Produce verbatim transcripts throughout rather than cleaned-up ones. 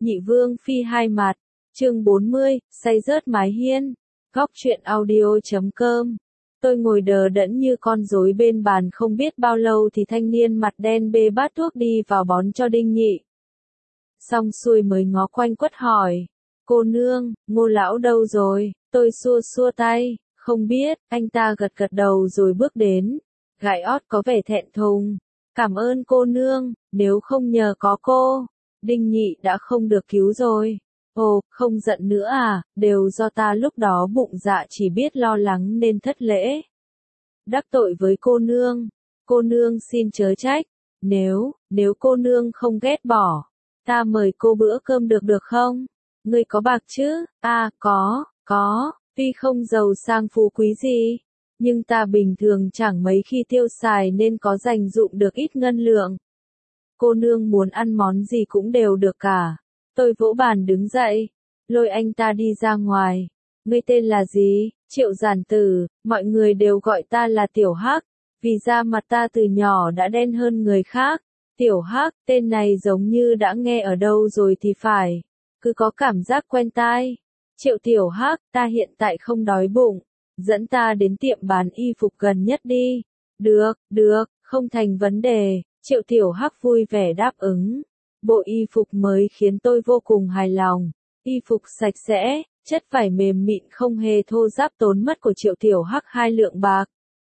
Nhị vương phi hai mặt, chương bốn mươi, say rớt mái hiên, góc truyện audio chấm com. Tôi ngồi đờ đẫn như con rối bên bàn không biết bao lâu thì thanh niên mặt đen bê bát thuốc đi vào bón cho Đinh Nhị. Xong xuôi mới ngó quanh quất hỏi, cô nương, Ngô lão đâu rồi? Tôi xua xua tay, không biết. Anh ta gật gật đầu rồi bước đến, gãi ót có vẻ thẹn thùng. Cảm ơn cô nương, nếu không nhờ có cô, Đinh Nhị đã không được cứu rồi. Ồ, không giận nữa à, đều do ta lúc đó bụng dạ chỉ biết lo lắng nên thất lễ. Đắc tội với cô nương, cô nương xin chớ trách, nếu, nếu cô nương không ghét bỏ, ta mời cô bữa cơm được được không? Ngươi có bạc chứ? À, có, có, tuy không giàu sang phú quý gì, nhưng ta bình thường chẳng mấy khi tiêu xài nên có dành dụm được ít ngân lượng. Cô nương muốn ăn món gì cũng đều được cả. Tôi vỗ bàn đứng dậy, lôi anh ta đi ra ngoài. Ngươi tên là gì? Triệu Giản Tử, mọi người đều gọi ta là Tiểu Hắc, vì da mặt ta từ nhỏ đã đen hơn người khác. Tiểu Hắc, tên này giống như đã nghe ở đâu rồi thì phải, cứ có cảm giác quen tai. Triệu Tiểu Hắc, ta hiện tại không đói bụng, dẫn ta đến tiệm bán y phục gần nhất đi. Được, được, không thành vấn đề. Triệu Tiểu Hắc vui vẻ đáp ứng. Bộ y phục mới khiến tôi vô cùng hài lòng. Y phục sạch sẽ, chất vải mềm mịn không hề thô ráp tốn mất của Triệu Tiểu Hắc hai lượng bạc.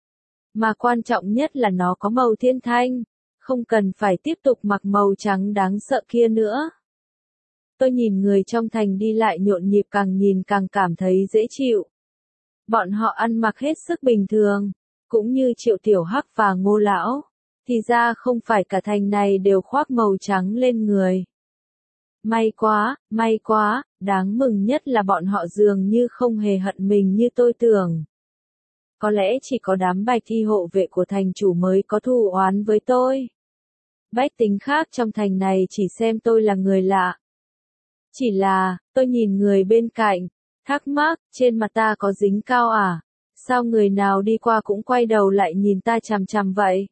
Mà quan trọng nhất là nó có màu thiên thanh, không cần phải tiếp tục mặc màu trắng đáng sợ kia nữa. Tôi nhìn người trong thành đi lại nhộn nhịp, càng nhìn càng cảm thấy dễ chịu. Bọn họ ăn mặc hết sức bình thường, cũng như Triệu Tiểu Hắc và Ngô lão. Thì ra không phải cả thành này đều khoác màu trắng lên người. May quá, may quá, đáng mừng nhất là bọn họ dường như không hề hận mình như tôi tưởng. Có lẽ chỉ có đám bạch y hộ vệ của thành chủ mới có thù oán với tôi. Bách tính khác trong thành này chỉ xem tôi là người lạ. Chỉ là, tôi nhìn người bên cạnh, thắc mắc, trên mặt ta có dính cao à? Sao người nào đi qua cũng quay đầu lại nhìn ta chằm chằm vậy?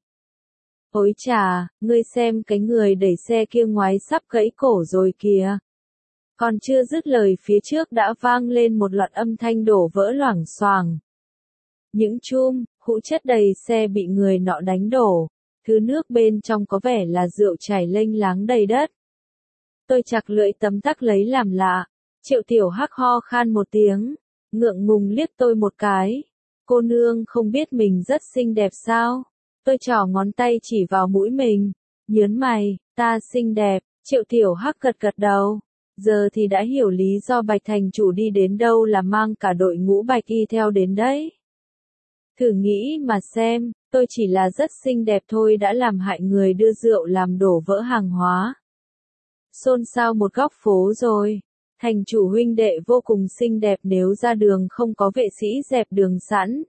Ôi chà, ngươi xem cái người đẩy xe kia ngoái sắp gãy cổ rồi kìa. Còn chưa dứt lời phía trước đã vang lên một loạt âm thanh đổ vỡ loảng xoảng. Những chum, hũ chất đầy xe bị người nọ đánh đổ, thứ nước bên trong có vẻ là rượu chảy lênh láng đầy đất. Tôi chặt lưỡi tấm tắc lấy làm lạ. Triệu Tiểu Hắc ho khan một tiếng, ngượng ngùng liếc tôi một cái. Cô nương không biết mình rất xinh đẹp sao? Tôi trỏ ngón tay chỉ vào mũi mình, nhớn mày, ta xinh đẹp. Triệu Tiểu Hắc gật gật đầu. Giờ thì đã hiểu lý do Bạch thành chủ đi đến đâu là mang cả đội ngũ bạch y theo đến đấy. Thử nghĩ mà xem, tôi chỉ là rất xinh đẹp thôi đã làm hại người đưa rượu làm đổ vỡ hàng hóa. Xôn xao một góc phố rồi. Thành chủ huynh đệ vô cùng xinh đẹp, nếu ra đường không có vệ sĩ dẹp đường sẵn,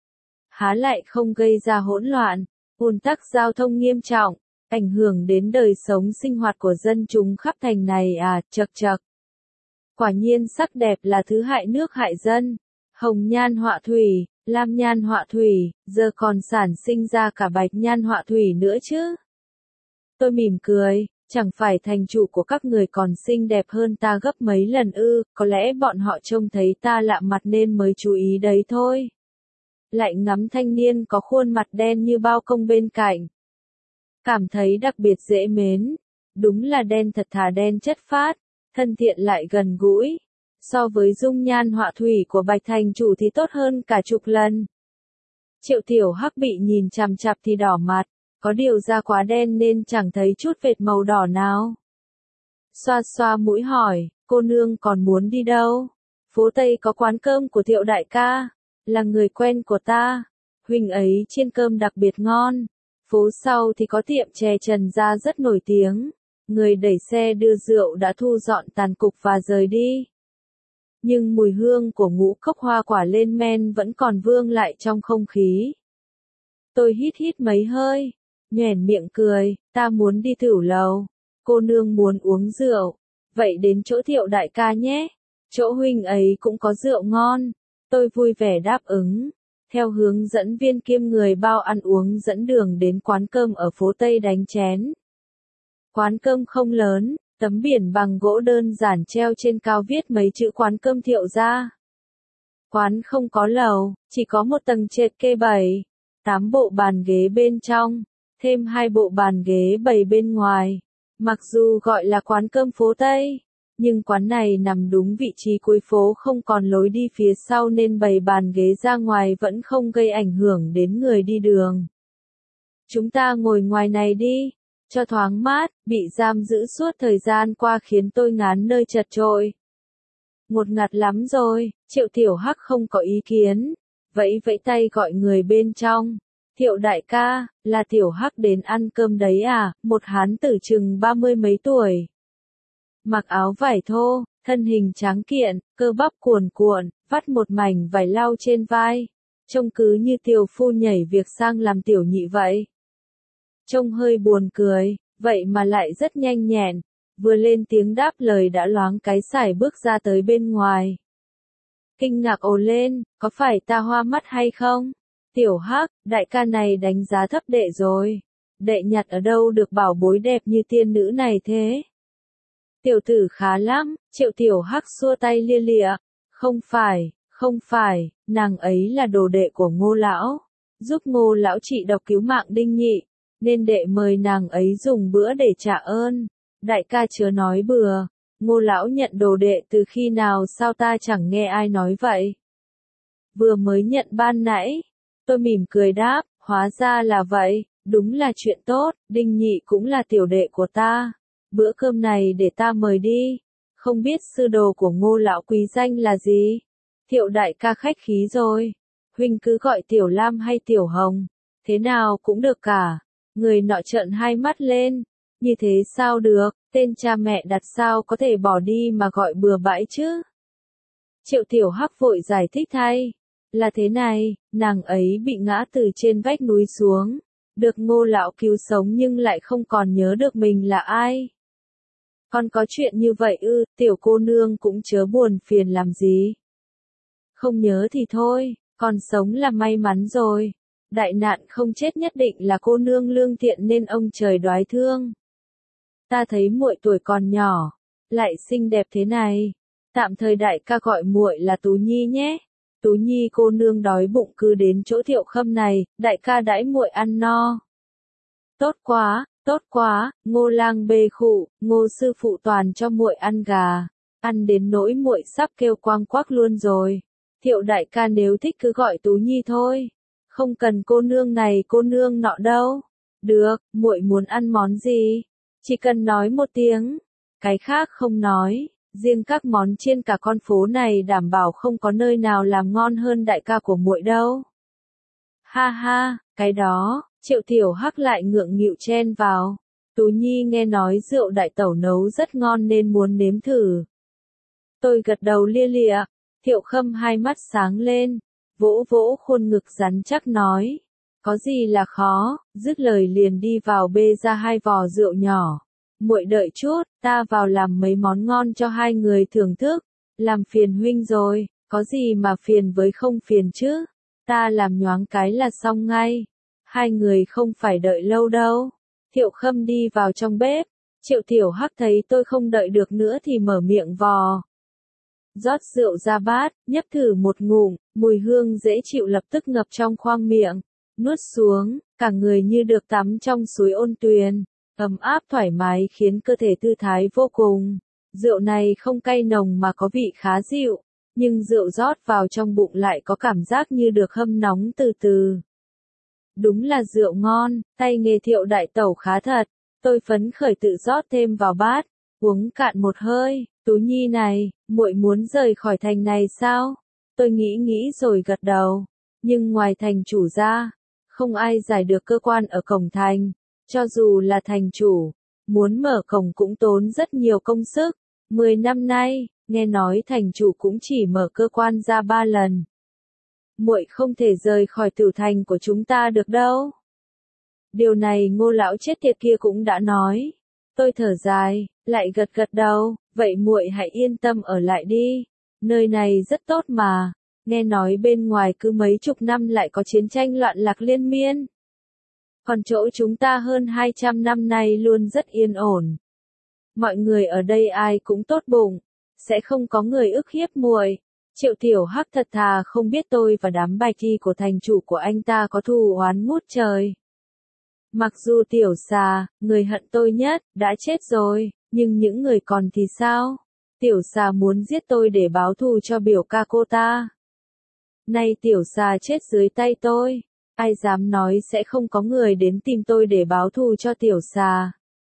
há lại không gây ra hỗn loạn, ùn tắc giao thông nghiêm trọng, ảnh hưởng đến đời sống sinh hoạt của dân chúng khắp thành này à, chậc chậc. Quả nhiên sắc đẹp là thứ hại nước hại dân. Hồng nhan họa thủy, lam nhan họa thủy, giờ còn sản sinh ra cả bạch nhan họa thủy nữa chứ. Tôi mỉm cười, chẳng phải thành chủ của các người còn xinh đẹp hơn ta gấp mấy lần ư, có lẽ bọn họ trông thấy ta lạ mặt nên mới chú ý đấy thôi. Lại ngắm thanh niên có khuôn mặt đen như bao công bên cạnh. Cảm thấy đặc biệt dễ mến. Đúng là đen thật thà, đen chất phát, thân thiện lại gần gũi. So với dung nhan họa thủy của Bạch thành chủ thì tốt hơn cả chục lần. Triệu Tiểu Hắc bị nhìn chằm chằm thì đỏ mặt, có điều da quá đen nên chẳng thấy chút vệt màu đỏ nào. Xoa xoa mũi hỏi, cô nương còn muốn đi đâu? Phố Tây có quán cơm của Thiệu đại ca, là người quen của ta, huynh ấy chiên cơm đặc biệt ngon. Phố sau thì có tiệm chè Trần gia rất nổi tiếng. Người đẩy xe đưa rượu đã thu dọn tàn cục và rời đi. Nhưng mùi hương của ngũ cốc hoa quả lên men vẫn còn vương lại trong không khí. Tôi hít hít mấy hơi, nhoẻn miệng cười, ta muốn đi tửu lầu. Cô nương muốn uống rượu, vậy đến chỗ Thiệu đại ca nhé. Chỗ huynh ấy cũng có rượu ngon. Tôi vui vẻ đáp ứng, theo hướng dẫn viên kiêm người bao ăn uống dẫn đường đến quán cơm ở phố Tây đánh chén. Quán cơm không lớn, Tấm biển bằng gỗ đơn giản treo trên cao viết mấy chữ quán cơm Thiệu gia. Quán không có lầu, chỉ có một tầng trệt kê bảy, tám bộ bàn ghế bên trong, thêm hai bộ bàn ghế bày bên ngoài. Mặc dù gọi là quán cơm phố Tây, nhưng quán này nằm đúng vị trí cuối phố, không còn lối đi phía sau nên bày bàn ghế ra ngoài vẫn không gây ảnh hưởng đến người đi đường. Chúng ta ngồi ngoài này đi, cho thoáng mát, bị giam giữ suốt thời gian qua khiến tôi ngán nơi chật chội. Ngột ngạt lắm rồi, Triệu Tiểu Hắc không có ý kiến, vẫy vẫy tay gọi người bên trong. Thiệu đại ca, là Tiểu Hắc đến ăn cơm đấy à? Một hán tử chừng ba mươi mấy tuổi. Mặc áo vải thô, thân hình tráng kiện, cơ bắp cuồn cuộn, vắt một mảnh vải lau trên vai. Trông cứ như tiểu phu nhảy việc sang làm tiểu nhị vậy. Trông hơi buồn cười, vậy mà lại rất nhanh nhẹn. Vừa lên tiếng đáp lời đã loáng cái sải bước ra tới bên ngoài. Kinh ngạc ồ lên, có phải ta hoa mắt hay không? Tiểu Hắc, đại ca này đánh giá thấp đệ rồi. Đệ nhặt ở đâu được bảo bối đẹp như tiên nữ này thế? Tiểu tử khá lắm, Triệu Tiểu Hắc xua tay lia lịa. Không phải, không phải, nàng ấy là đồ đệ của Ngô lão, giúp Ngô lão trị độc cứu mạng Đinh Nhị, nên đệ mời nàng ấy dùng bữa để trả ơn. Đại ca chớ nói bừa, Ngô lão nhận đồ đệ từ khi nào sao ta chẳng nghe ai nói vậy? Vừa mới nhận ban nãy. Tôi mỉm cười đáp, hóa ra là vậy, đúng là chuyện tốt, Đinh Nhị cũng là tiểu đệ của ta. Bữa cơm này để ta mời đi, không biết sư đồ của Ngô lão quý danh là gì? Thiệu đại ca khách khí rồi, huynh cứ gọi Tiểu Lam hay Tiểu Hồng, thế nào cũng được cả. Người nọ trợn hai mắt lên, như thế sao được, tên cha mẹ đặt sao có thể bỏ đi mà gọi bừa bãi chứ? Triệu Tiểu Hắc vội giải thích thay. Là thế này, nàng ấy bị ngã từ trên vách núi xuống, được Ngô lão cứu sống nhưng lại không còn nhớ được mình là ai. Còn có chuyện như vậy ư? Tiểu cô nương cũng chớ buồn phiền làm gì. Không nhớ thì thôi, còn sống là may mắn rồi. Đại nạn không chết nhất định là cô nương lương thiện nên ông trời đoái thương. Ta thấy muội tuổi còn nhỏ, lại xinh đẹp thế này, tạm thời đại ca gọi muội là Tú Nhi nhé. Tú Nhi cô nương đói bụng cứ đến chỗ Thiệu Khâm này, đại ca đãi muội ăn no. Tốt quá, tốt quá, Ngô lang bê khụ, Ngô sư phụ toàn cho muội ăn gà, ăn đến nỗi muội sắp kêu quang quắc luôn rồi. Thiệu đại ca nếu thích cứ gọi Tú Nhi thôi, không cần cô nương này cô nương nọ đâu. Được, muội muốn ăn món gì? Chỉ cần nói một tiếng, cái khác không nói. Riêng các món trên cả con phố này đảm bảo không có nơi nào làm ngon hơn đại ca của muội đâu. Ha ha, cái đó, Triệu Tiểu Hắc lại ngượng nghịu chen vào. Tú Nhi nghe nói rượu đại tẩu nấu rất ngon nên muốn nếm thử. Tôi gật đầu lia lịa, Thiệu Khâm hai mắt sáng lên, vỗ vỗ khuôn ngực rắn chắc nói. Có gì là khó, dứt lời liền đi vào bê ra hai vò rượu nhỏ. Muội đợi chút, ta vào làm mấy món ngon cho hai người thưởng thức. Làm phiền huynh rồi, có gì mà phiền với không phiền chứ? Ta làm nhoáng cái là xong ngay. Hai người không phải đợi lâu đâu. Thiệu Khâm đi vào trong bếp. Triệu Tiểu Hắc thấy tôi không đợi được nữa thì mở miệng vò. Rót rượu ra bát, nhấp thử một ngụm, mùi hương dễ chịu lập tức ngập trong khoang miệng. Nuốt xuống, cả người như được tắm trong suối ôn tuyền. Ấm áp thoải mái khiến cơ thể thư thái vô cùng. Rượu này không cay nồng mà có vị khá dịu, nhưng rượu rót vào trong bụng lại có cảm giác như được hâm nóng từ từ. Đúng là rượu ngon, tay nghề Thiệu đại tẩu khá thật. Tôi phấn khởi tự rót thêm vào bát, uống cạn một hơi. Tú Nhi này, muội muốn rời khỏi thành này sao? Tôi nghĩ nghĩ rồi gật đầu. Nhưng ngoài thành chủ ra, không ai giải được cơ quan ở cổng thành. Cho dù là thành chủ, muốn mở cổng cũng tốn rất nhiều công sức. Mười năm nay, nghe nói thành chủ cũng chỉ mở cơ quan ra ba lần. Muội không thể rời khỏi tử thành của chúng ta được đâu. Điều này Ngô lão chết tiệt kia cũng đã nói. Tôi thở dài, lại gật gật đầu, vậy muội hãy yên tâm ở lại đi. Nơi này rất tốt mà, nghe nói bên ngoài cứ mấy chục năm lại có chiến tranh loạn lạc liên miên. Còn chỗ chúng ta hơn hai trăm năm nay luôn rất yên ổn. Mọi người ở đây ai cũng tốt bụng, sẽ không có người ức hiếp muội. Triệu Tiểu Hắc thật thà không biết tôi và đám bạch y của thành chủ của anh ta có thù oán ngút trời. Mặc dù Tiểu Xà, người hận tôi nhất, đã chết rồi, nhưng những người còn thì sao? Tiểu Xà muốn giết tôi để báo thù cho biểu ca cô ta. Nay Tiểu Xà chết dưới tay tôi, ai dám nói sẽ không có người đến tìm tôi để báo thù cho Tiểu Xà.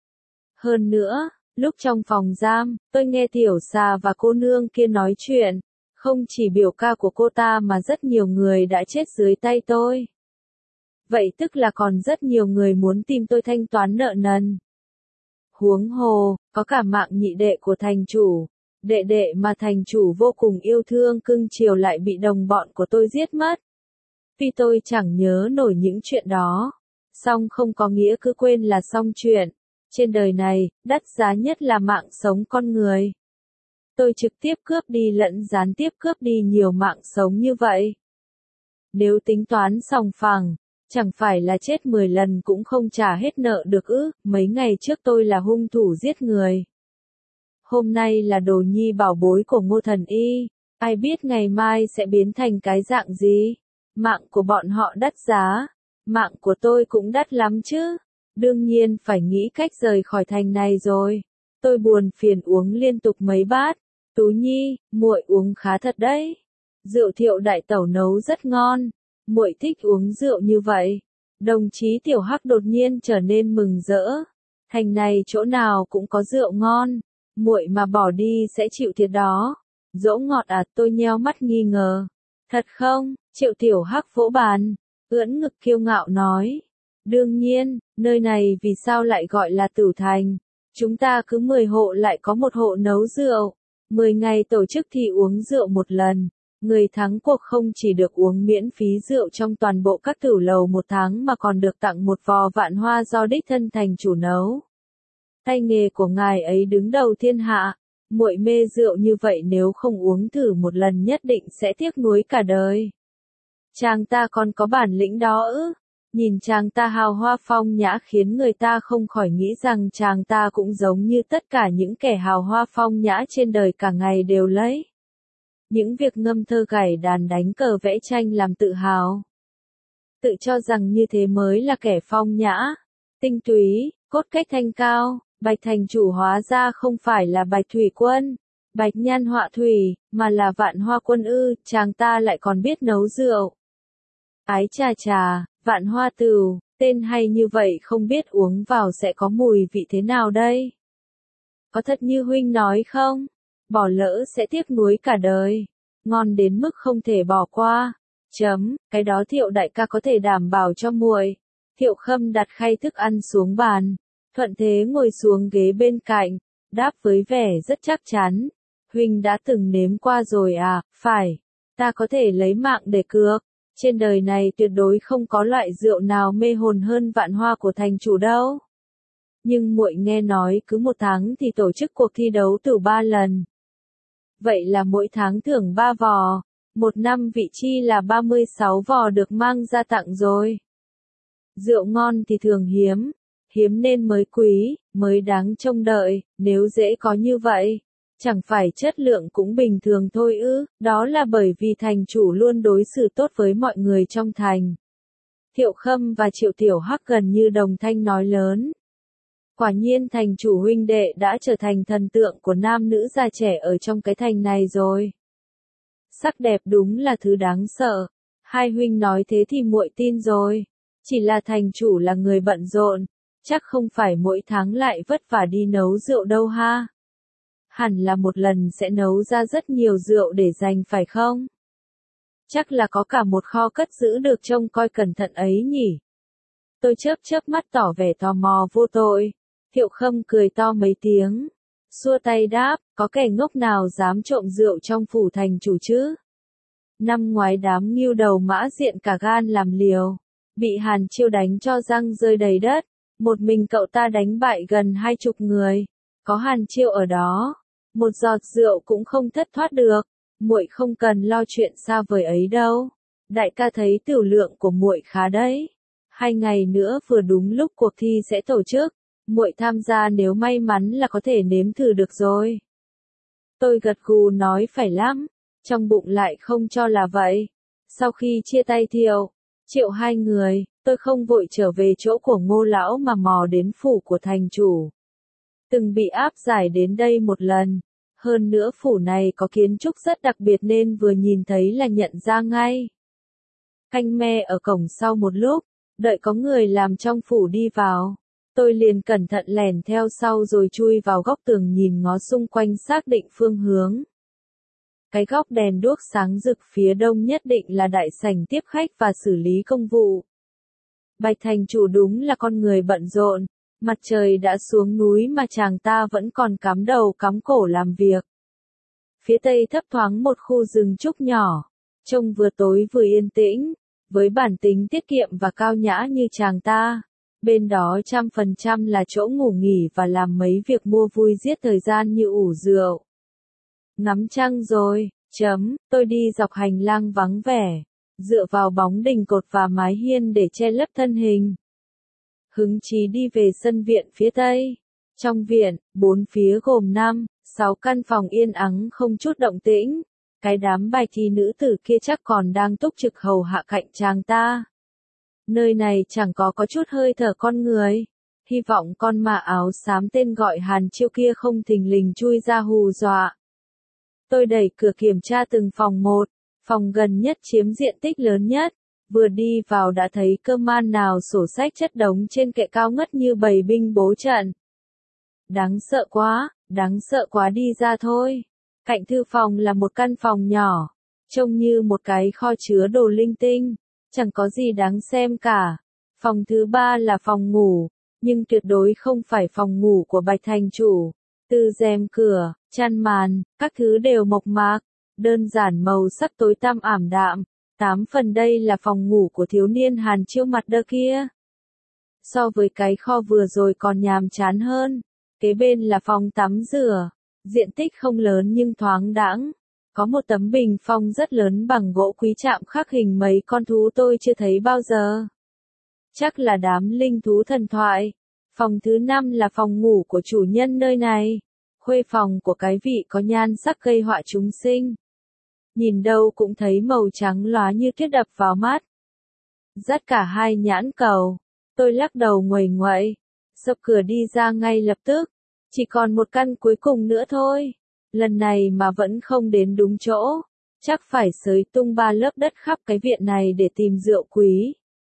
Hơn nữa, lúc trong phòng giam, tôi nghe Tiểu Xà và cô nương kia nói chuyện, không chỉ biểu ca của cô ta mà rất nhiều người đã chết dưới tay tôi. Vậy tức là còn rất nhiều người muốn tìm tôi thanh toán nợ nần. Huống hồ, có cả mạng nhị đệ của thành chủ, đệ đệ mà thành chủ vô cùng yêu thương cưng chiều lại bị đồng bọn của tôi giết mất. Tuy tôi chẳng nhớ nổi những chuyện đó, song không có nghĩa cứ quên là xong chuyện. Trên đời này, đắt giá nhất là mạng sống con người. Tôi trực tiếp cướp đi lẫn gián tiếp cướp đi nhiều mạng sống như vậy. Nếu tính toán sòng phẳng, chẳng phải là chết mười lần cũng không trả hết nợ được ư? Mấy ngày trước tôi là hung thủ giết người. Hôm nay là đồ nhi bảo bối của Ngô Thần Y, ai biết ngày mai sẽ biến thành cái dạng gì? Mạng của bọn họ đắt giá, mạng của tôi cũng đắt lắm chứ. Đương nhiên phải nghĩ cách rời khỏi thành này rồi. Tôi buồn phiền uống liên tục mấy bát. Tú Nhi, muội uống khá thật đấy. Rượu Thiệu đại tẩu nấu rất ngon. Muội thích uống rượu như vậy. Đồng chí Tiểu Hắc đột nhiên trở nên mừng rỡ. Thành này chỗ nào cũng có rượu ngon. Muội mà bỏ đi sẽ chịu thiệt đó. Dỗ ngọt à? Tôi nheo mắt nghi ngờ. Thật không? Triệu Tiểu Hắc vỗ bàn, ưỡn ngực kiêu ngạo nói. Đương nhiên, nơi này vì sao lại gọi là Tử Thành? Chúng ta cứ mười hộ lại có một hộ nấu rượu. mười ngày tổ chức thì uống rượu một lần. Người thắng cuộc không chỉ được uống miễn phí rượu trong toàn bộ các tử lầu một tháng mà còn được tặng một vò vạn hoa do đích thân thành chủ nấu. Tay nghề của ngài ấy đứng đầu thiên hạ. Muội mê rượu như vậy nếu không uống thử một lần nhất định sẽ tiếc nuối cả đời. Chàng ta còn có bản lĩnh đó ư? Nhìn chàng ta hào hoa phong nhã khiến người ta không khỏi nghĩ rằng chàng ta cũng giống như tất cả những kẻ hào hoa phong nhã trên đời cả ngày đều lấy những việc ngâm thơ gảy đàn đánh cờ vẽ tranh làm tự hào. Tự cho rằng như thế mới là kẻ phong nhã, tinh túy, cốt cách thanh cao. Bạch thành chủ hóa ra không phải là Bạch Thủy Quân, Bạch Nhan Họa Thủy, mà là Vạn Hoa Quân ư? Chàng ta lại còn biết nấu rượu. Ái chà chà, Vạn Hoa Tửu, tên hay như vậy không biết uống vào sẽ có mùi vị thế nào đây? Có thật như huynh nói không? Bỏ lỡ sẽ tiếc nuối cả đời. Ngon đến mức không thể bỏ qua. Chấm, cái đó Thiệu đại ca có thể đảm bảo cho muội. Thiệu Khâm đặt khay thức ăn xuống bàn. Thuận thế ngồi xuống ghế bên cạnh, đáp với vẻ rất chắc chắn. Huynh đã từng nếm qua rồi à? Phải. Ta có thể lấy mạng để cược. Trên đời này tuyệt đối không có loại rượu nào mê hồn hơn Vạn Hoa của thành chủ đâu. Nhưng muội nghe nói cứ một tháng thì tổ chức cuộc thi đấu từ ba lần. Vậy là mỗi tháng thưởng ba vò. Một năm vị chi là ba mươi sáu vò được mang ra tặng rồi. Rượu ngon thì thường hiếm. Hiếm nên mới quý, mới đáng trông đợi. Nếu dễ có như vậy, chẳng phải chất lượng cũng bình thường thôi ư? Đó là bởi vì thành chủ luôn đối xử tốt với mọi người trong thành. Thiệu Khâm và Triệu Tiểu Hắc gần như đồng thanh nói lớn. Quả nhiên thành chủ huynh đệ đã trở thành thần tượng của nam nữ già trẻ ở trong cái thành này rồi. Sắc đẹp đúng là thứ đáng sợ. Hai huynh nói thế thì muội tin rồi. Chỉ là thành chủ là người bận rộn, chắc không phải mỗi tháng lại vất vả đi nấu rượu đâu ha. Hẳn là một lần sẽ nấu ra rất nhiều rượu để dành phải không? Chắc là có cả một kho cất giữ được trông coi cẩn thận ấy nhỉ. Tôi chớp chớp mắt tỏ vẻ tò mò vô tội. Thiệu Khâm cười to mấy tiếng, xua tay đáp, có kẻ ngốc nào dám trộm rượu trong phủ thành chủ chứ? Năm ngoái đám nghiêu đầu mã diện cả gan làm liều, bị Hàn Chiêu đánh cho răng rơi đầy đất, một mình cậu ta đánh bại gần hai chục người, có Hàn Chiêu ở đó, một giọt rượu cũng không thất thoát được, muội không cần lo chuyện xa vời ấy đâu. Đại ca thấy tiểu lượng của muội khá đấy. Hai ngày nữa vừa đúng lúc cuộc thi sẽ tổ chức, Muội tham gia nếu may mắn là có thể nếm thử được rồi. Tôi gật gù nói phải lắm, trong bụng lại không cho là vậy. Sau khi chia tay Thiệu, Triệu hai người, tôi không vội trở về chỗ của Ngô lão mà mò đến phủ của thành chủ. Từng bị áp giải đến đây một lần, hơn nữa phủ này có kiến trúc rất đặc biệt nên vừa nhìn thấy là nhận ra ngay. Canh me ở cổng sau một lúc, đợi có người làm trong phủ đi vào. Tôi liền cẩn thận lèn theo sau rồi chui vào góc tường nhìn ngó xung quanh xác định phương hướng. Cái góc đèn đuốc sáng rực phía đông nhất định là đại sảnh tiếp khách và xử lý công vụ. Bạch thành chủ đúng là con người bận rộn, mặt trời đã xuống núi mà chàng ta vẫn còn cắm đầu cắm cổ làm việc. Phía tây thấp thoáng một khu rừng trúc nhỏ, trông vừa tối vừa yên tĩnh, với bản tính tiết kiệm và cao nhã như chàng ta. Bên đó trăm phần trăm là chỗ ngủ nghỉ và làm mấy việc mua vui giết thời gian như ủ rượu. Ngắm trăng rồi, chấm, tôi đi dọc hành lang vắng vẻ, dựa vào bóng đình cột và mái hiên để che lấp thân hình. Hứng chí đi về sân viện phía tây. Trong viện, bốn phía gồm năm, sáu căn phòng yên ắng không chút động tĩnh. Cái đám bài thi nữ tử kia chắc còn đang túc trực hầu hạ cạnh chàng ta. Nơi này chẳng có có chút hơi thở con người. Hy vọng con ma áo xám tên gọi Hàn Chiêu kia không thình lình chui ra hù dọa. Tôi đẩy cửa kiểm tra từng phòng một, phòng gần nhất chiếm diện tích lớn nhất. Vừa đi vào đã thấy cơ man nào sổ sách chất đống trên kệ cao ngất như bầy binh bố trận. Đáng sợ quá, đáng sợ quá đi ra thôi. Cạnh thư phòng là một căn phòng nhỏ, trông như một cái kho chứa đồ linh tinh, chẳng có gì đáng xem cả. Phòng thứ ba là phòng ngủ, nhưng tuyệt đối không phải phòng ngủ của Bạch thành chủ. Từ rèm cửa, chăn màn, các thứ đều mộc mạc, đơn giản màu sắc tối tăm ảm đạm. Tám phần đây là phòng ngủ của thiếu niên Hàn Chiêu mặt đơ kia. So với cái kho vừa rồi còn nhàm chán hơn. Kế bên là phòng tắm rửa, diện tích không lớn nhưng thoáng đãng. Có một tấm bình phong rất lớn bằng gỗ quý chạm khắc hình mấy con thú tôi chưa thấy bao giờ. Chắc là đám linh thú thần thoại. Phòng thứ năm là phòng ngủ của chủ nhân nơi này. Khuê phòng của cái vị có nhan sắc gây họa chúng sinh. Nhìn đâu cũng thấy màu trắng lóa như tuyết đập vào mắt. Dắt cả hai nhãn cầu. Tôi lắc đầu nguầy nguậy. Sập cửa đi ra ngay lập tức. Chỉ còn một căn cuối cùng nữa thôi. Lần này mà vẫn không đến đúng chỗ. Chắc phải xới tung ba lớp đất khắp cái viện này để tìm rượu quý.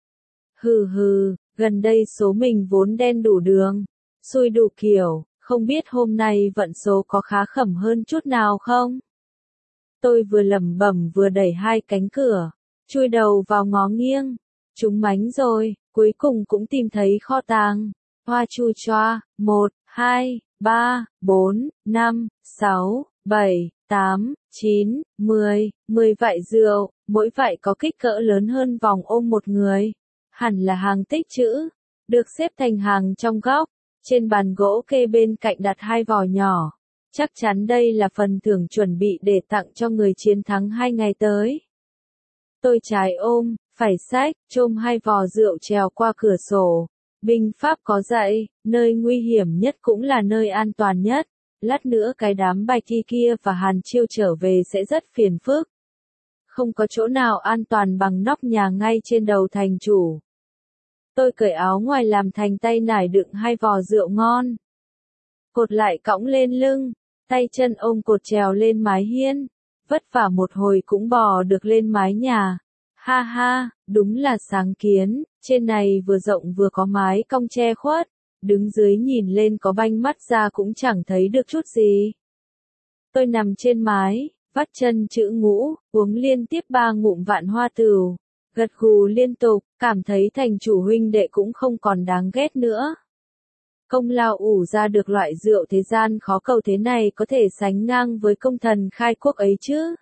Hừ hừ, gần đây số mình vốn đen đủ đường. Xui đủ kiểu, không biết hôm nay vận số có khá khẩm hơn chút nào không? Tôi vừa lẩm bẩm vừa đẩy hai cánh cửa, chui đầu vào ngó nghiêng. Trúng mánh rồi, cuối cùng cũng tìm thấy kho tàng. Hoa chu choa, một, hai, ba, bốn, năm, sáu, bảy, tám, chín, mười, mười vại rượu, mỗi vại có kích cỡ lớn hơn vòng ôm một người. Hẳn là hàng tích trữ, được xếp thành hàng trong góc. Trên bàn gỗ kê bên cạnh đặt hai vò nhỏ. Chắc chắn đây là phần thưởng chuẩn bị để tặng cho người chiến thắng hai ngày tới. Tôi trái ôm, phải xách, chôm hai vò rượu trèo qua cửa sổ. Binh pháp có dạy, nơi nguy hiểm nhất cũng là nơi an toàn nhất. Lát nữa cái đám Bạch thi kia và Hàn Chiêu trở về sẽ rất phiền phức. Không có chỗ nào an toàn bằng nóc nhà ngay trên đầu thành chủ. Tôi cởi áo ngoài làm thành tay nải đựng hai vò rượu ngon. Cột lại cõng lên lưng, tay chân ôm cột trèo lên mái hiên. Vất vả một hồi cũng bò được lên mái nhà. Ha ha, đúng là sáng kiến, trên này vừa rộng vừa có mái cong che khuất. Đứng dưới nhìn lên có banh mắt ra cũng chẳng thấy được chút gì. Tôi nằm trên mái, vắt chân chữ ngũ, uống liên tiếp ba ngụm vạn hoa tửu. Gật gù liên tục, cảm thấy thành chủ huynh đệ cũng không còn đáng ghét nữa. Công lao ủ ra được loại rượu thế gian khó cầu thế này có thể sánh ngang với công thần khai quốc ấy chứ.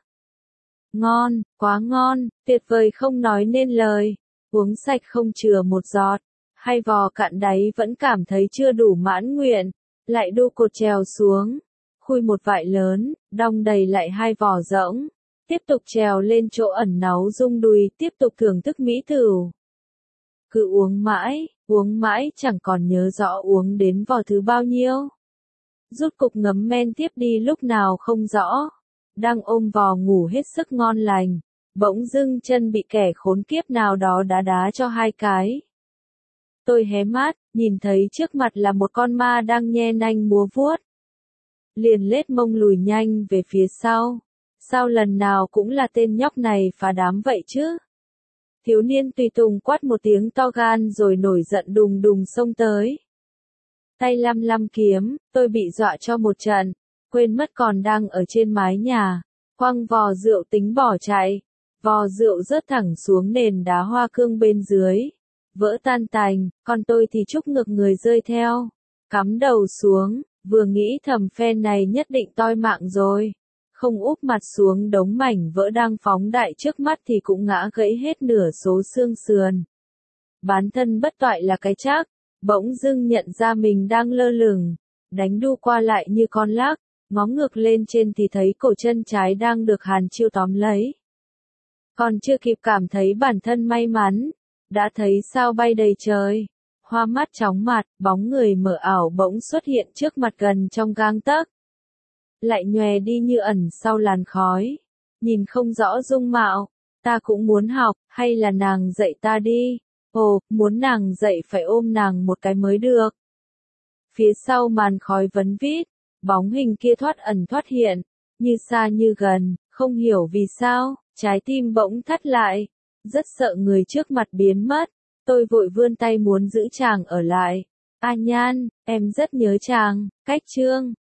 Ngon, quá ngon, tuyệt vời không nói nên lời. Uống sạch không chừa một giọt. Hai vò cạn đáy vẫn cảm thấy chưa đủ mãn nguyện. Lại đu cột trèo xuống. Khui một vại lớn, đong đầy lại hai vò rỗng. Tiếp tục trèo lên chỗ ẩn náu rung đùi, tiếp tục thưởng thức mỹ tửu. Cứ uống mãi, Uống mãi chẳng còn nhớ rõ uống đến vò thứ bao nhiêu. Rút cục ngấm men tiếp đi lúc nào không rõ. Đang ôm vò ngủ hết sức ngon lành. Bỗng dưng chân bị kẻ khốn kiếp nào đó đá đá cho hai cái. Tôi hé mắt, nhìn thấy trước mặt là một con ma đang nhe nanh múa vuốt. Liền lết mông lùi nhanh về phía sau. Sao lần nào cũng là tên nhóc này phá đám vậy chứ? Thiếu niên tùy tùng quát một tiếng to gan rồi nổi giận đùng đùng xông tới. Tay lăm lăm kiếm, tôi bị dọa cho một trận, quên mất còn đang ở trên mái nhà, quăng vò rượu tính bỏ chạy. Vò rượu rớt thẳng xuống nền đá hoa cương bên dưới, vỡ tan tành, còn tôi thì trúc ngược người rơi theo, cắm đầu xuống, vừa nghĩ thầm phen này nhất định toi mạng rồi. Không úp mặt xuống đống mảnh vỡ đang phóng đại trước mắt thì cũng ngã gãy hết nửa số xương sườn. Bán thân bất toại là cái chắc, bỗng dưng nhận ra mình đang lơ lửng, đánh đu qua lại như con lác, ngó ngược lên trên thì thấy cổ chân trái đang được Hàn Chiêu tóm lấy. Còn chưa kịp cảm thấy bản thân may mắn, đã thấy sao bay đầy trời. Hoa mắt chóng mặt, bóng người mờ ảo bỗng xuất hiện trước mặt gần trong gang tấc. Lại nhòe đi như ẩn sau làn khói. Nhìn không rõ dung mạo, ta cũng muốn học, hay là nàng dạy ta đi. Ồ, muốn nàng dạy phải ôm nàng một cái mới được. Phía sau màn khói vấn vít, bóng hình kia thoát ẩn thoát hiện, như xa như gần, không hiểu vì sao, trái tim bỗng thắt lại, rất sợ người trước mặt biến mất. Tôi vội vươn tay muốn giữ chàng ở lại. A Nhan, em rất nhớ chàng, cách chương.